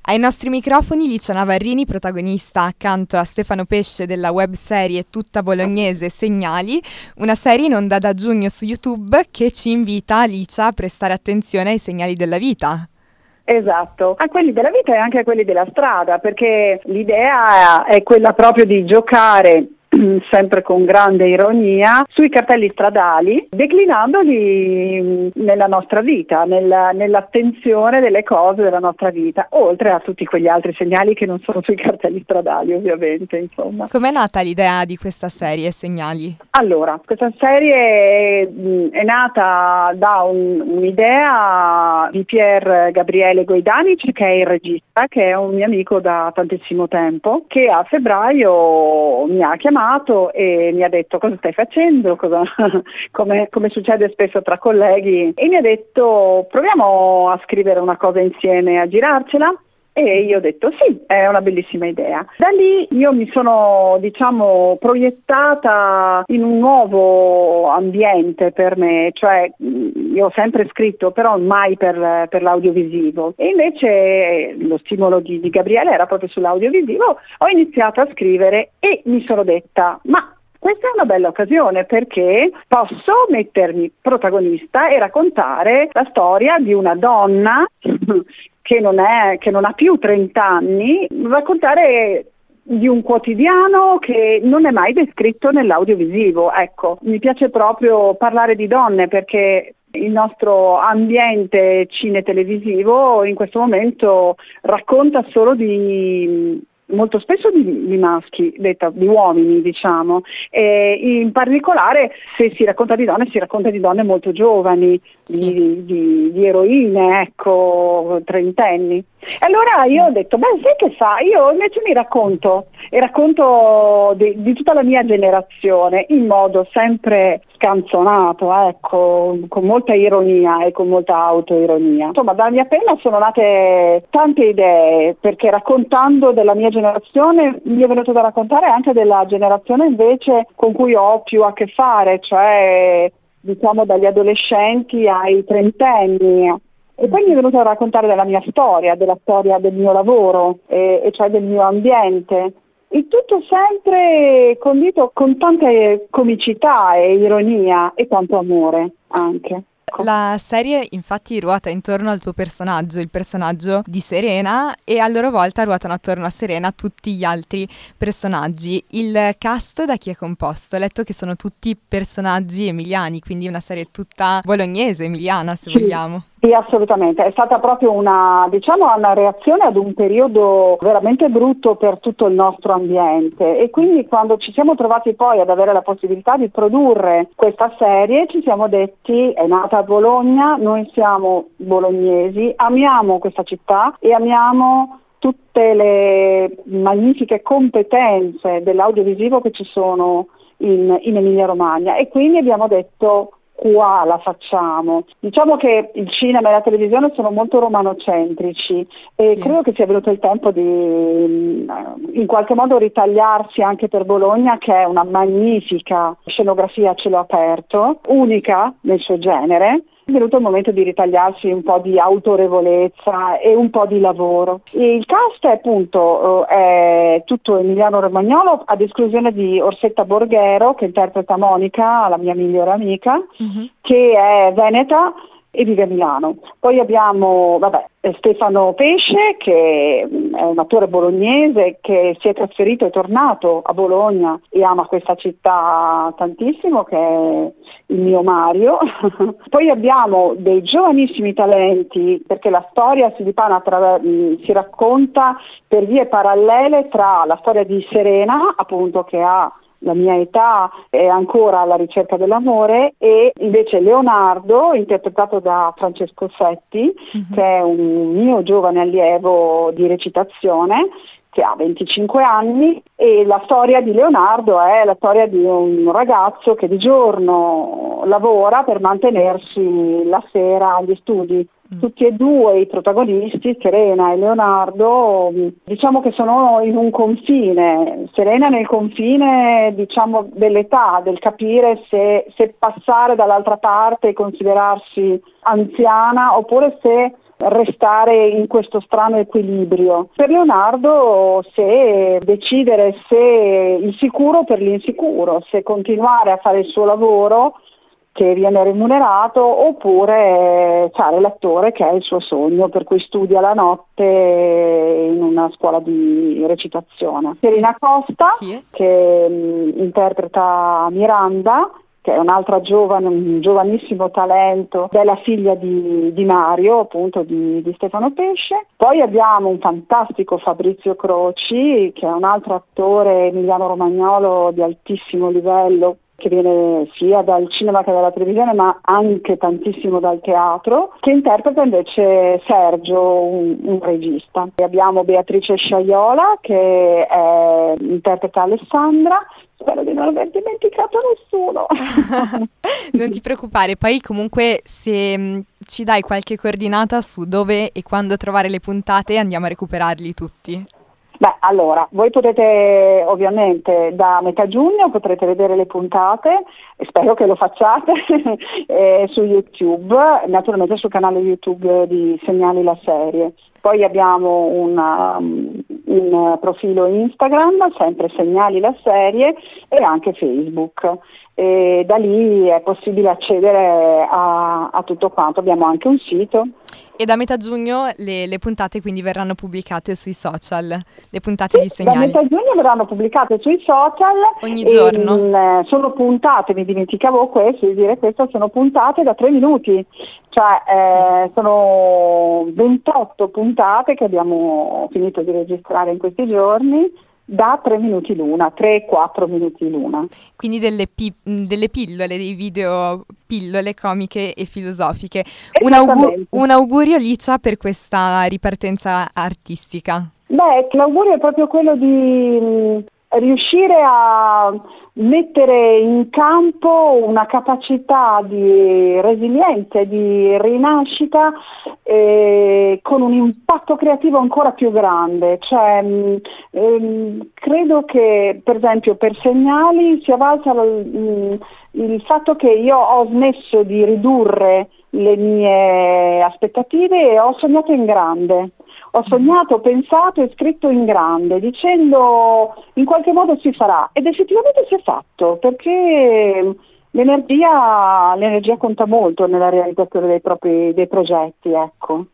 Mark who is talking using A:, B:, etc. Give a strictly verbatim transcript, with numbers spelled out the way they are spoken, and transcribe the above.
A: Ai nostri microfoni Licia Navarrini, protagonista accanto a Stefano Pesce della webserie tutta bolognese Segnali, una serie in onda da giugno su YouTube che ci invita, Licia, a prestare attenzione ai segnali della vita.
B: Esatto, a quelli della vita e anche a quelli della strada, perché l'idea è quella proprio di giocare sempre con grande ironia sui cartelli stradali, declinandoli nella nostra vita, nella, nell'attenzione delle cose della nostra vita, oltre a tutti quegli altri segnali che non sono sui cartelli stradali, ovviamente, insomma.
A: Com'è nata l'idea di questa serie Segnali?
B: Allora, questa serie mh, è nata da un, un'idea di Pier Gabriele Goidanic, che è il regista, che è un mio amico da tantissimo tempo, che a febbraio mi ha chiamato e mi ha detto: cosa stai facendo, cosa, come, come succede spesso tra colleghi, e mi ha detto: proviamo a scrivere una cosa insieme, a girarcela. E io ho detto sì, è una bellissima idea. Da lì io mi sono, diciamo, proiettata in un nuovo ambiente per me, cioè io ho sempre scritto, però mai per, per l'audiovisivo, e invece lo stimolo di, di Gabriele era proprio sull'audiovisivo. Ho iniziato a scrivere e mi sono detta: ma questa è una bella occasione, perché posso mettermi protagonista e raccontare la storia di una donna che non è, che non ha più trenta anni, raccontare di un quotidiano che non è mai descritto nell'audiovisivo. Ecco, mi piace proprio parlare di donne, perché il nostro ambiente cine-televisivo in questo momento racconta solo di molto spesso di, di maschi, detta, di uomini, diciamo, e in particolare se si racconta di donne si racconta di donne molto giovani, sì. di, di, di eroine, ecco, trentenni. E allora sì. Io ho detto: beh, sai che fa? Io invece mi racconto e racconto di, di tutta la mia generazione in modo sempre scanzonato, ecco, con molta ironia e con molta autoironia. Insomma, dalla mia penna sono nate tante idee, perché raccontando della mia generazione mi è venuto da raccontare anche della generazione invece con cui ho più a che fare, cioè diciamo dagli adolescenti ai trentenni. E poi mi è venuto a raccontare della mia storia, della storia del mio lavoro, e, e cioè del mio ambiente. Il tutto sempre condito con tanta comicità e ironia e tanto amore anche.
A: La serie infatti ruota intorno al tuo personaggio, il personaggio di Serena, e a loro volta ruotano attorno a Serena tutti gli altri personaggi. Il cast da chi è composto? Ho letto che sono tutti personaggi emiliani, quindi una serie tutta bolognese, emiliana se
B: sì.
A: vogliamo.
B: Sì, assolutamente, è stata proprio una, diciamo, una reazione ad un periodo veramente brutto per tutto il nostro ambiente, e quindi quando ci siamo trovati poi ad avere la possibilità di produrre questa serie ci siamo detti: è nata a Bologna, noi siamo bolognesi, amiamo questa città e amiamo tutte le magnifiche competenze dell'audiovisivo che ci sono in, in Emilia Romagna, e quindi abbiamo detto: qua la facciamo. Diciamo che il cinema e la televisione sono molto romanocentrici e sì. Credo che sia venuto il tempo di in qualche modo ritagliarsi anche per Bologna, che è una magnifica scenografia a cielo aperto, unica nel suo genere. È venuto il momento di ritagliarsi un po' di autorevolezza e un po' di lavoro. E il cast è appunto è tutto emiliano romagnolo, ad esclusione di Orsetta Borghero, che interpreta Monica, la mia migliore amica, mm-hmm. che è veneta e vive a Milano. Poi abbiamo vabbè, Stefano Pesce, che è un attore bolognese che si è trasferito e tornato a Bologna e ama questa città tantissimo, che è il mio Mario. Poi abbiamo dei giovanissimi talenti, perché la storia si dipana tra, si racconta per vie parallele tra la storia di Serena, appunto, che ha la mia età, è ancora alla ricerca dell'amore, e invece Leonardo, interpretato da Francesco Setti, mm-hmm. che è un mio giovane allievo di recitazione, che ha venticinque anni, e la storia di Leonardo è la storia di un ragazzo che di giorno lavora per mantenersi la sera agli studi. Mm. Tutti e due i protagonisti, Serena e Leonardo, diciamo che sono in un confine. Serena nel confine, diciamo, dell'età, del capire se, se passare dall'altra parte e considerarsi anziana, oppure se restare in questo strano equilibrio. Per Leonardo, se decidere se il sicuro per l'insicuro, se continuare a fare il suo lavoro che viene remunerato, oppure fare l'attore che è il suo sogno, per cui studia la notte in una scuola di recitazione.
A: Sì.
B: Serena Costa,
A: Sì.
B: che mh, interpreta Miranda, che è un'altra giovane, un giovanissimo talento, è la figlia di, di Mario, appunto di, di Stefano Pesce. Poi abbiamo un fantastico Fabrizio Croci, che è un altro attore emiliano romagnolo di altissimo livello, che viene sia dal cinema che dalla televisione, ma anche tantissimo dal teatro, che interpreta invece Sergio, un, un regista. E abbiamo Beatrice Sciaiola, che è, interpreta Alessandra. Spero di non aver dimenticato nessuno.
A: Non ti preoccupare, poi comunque se mh, ci dai qualche coordinata su dove e quando trovare le puntate, andiamo a recuperarli tutti.
B: Beh, allora, voi potete ovviamente da metà giugno potrete vedere le puntate, e spero che lo facciate, eh, su YouTube, naturalmente sul canale YouTube di Segnali la serie. Poi abbiamo una, un profilo Instagram, sempre Segnali la serie, e anche Facebook. E da lì è possibile accedere a, a tutto quanto. Abbiamo anche un sito.
A: E da metà giugno le, le puntate quindi verranno pubblicate sui social, le puntate
B: Sì,
A: di Segnali.
B: da metà giugno verranno pubblicate sui social.
A: Ogni
B: e,
A: giorno.
B: mh, sono puntate, mi dimenticavo questo, di dire questo, sono puntate da tre minuti, cioè eh,
A: Sì.
B: sono ventotto puntate che abbiamo finito di registrare in questi giorni, da tre minuti l'una, tre quattro minuti l'una.
A: Quindi delle, pi- delle pillole, dei video pillole comiche e filosofiche. Un, augu- un augurio, Licia, per questa ripartenza artistica.
B: Beh, l'augurio è proprio quello di mh, riuscire a mettere in campo una capacità di resilienza e di rinascita eh, con un impatto creativo ancora più grande. Cioè, mh, ehm, credo che per esempio per Segnali sia valsa l- mh, il fatto che io ho smesso di ridurre le mie aspettative e ho sognato in grande. Ho sognato, pensato e scritto in grande, dicendo in qualche modo si farà, ed effettivamente si è fatto, perché l'energia, l'energia conta molto nella realizzazione dei propri dei progetti, ecco.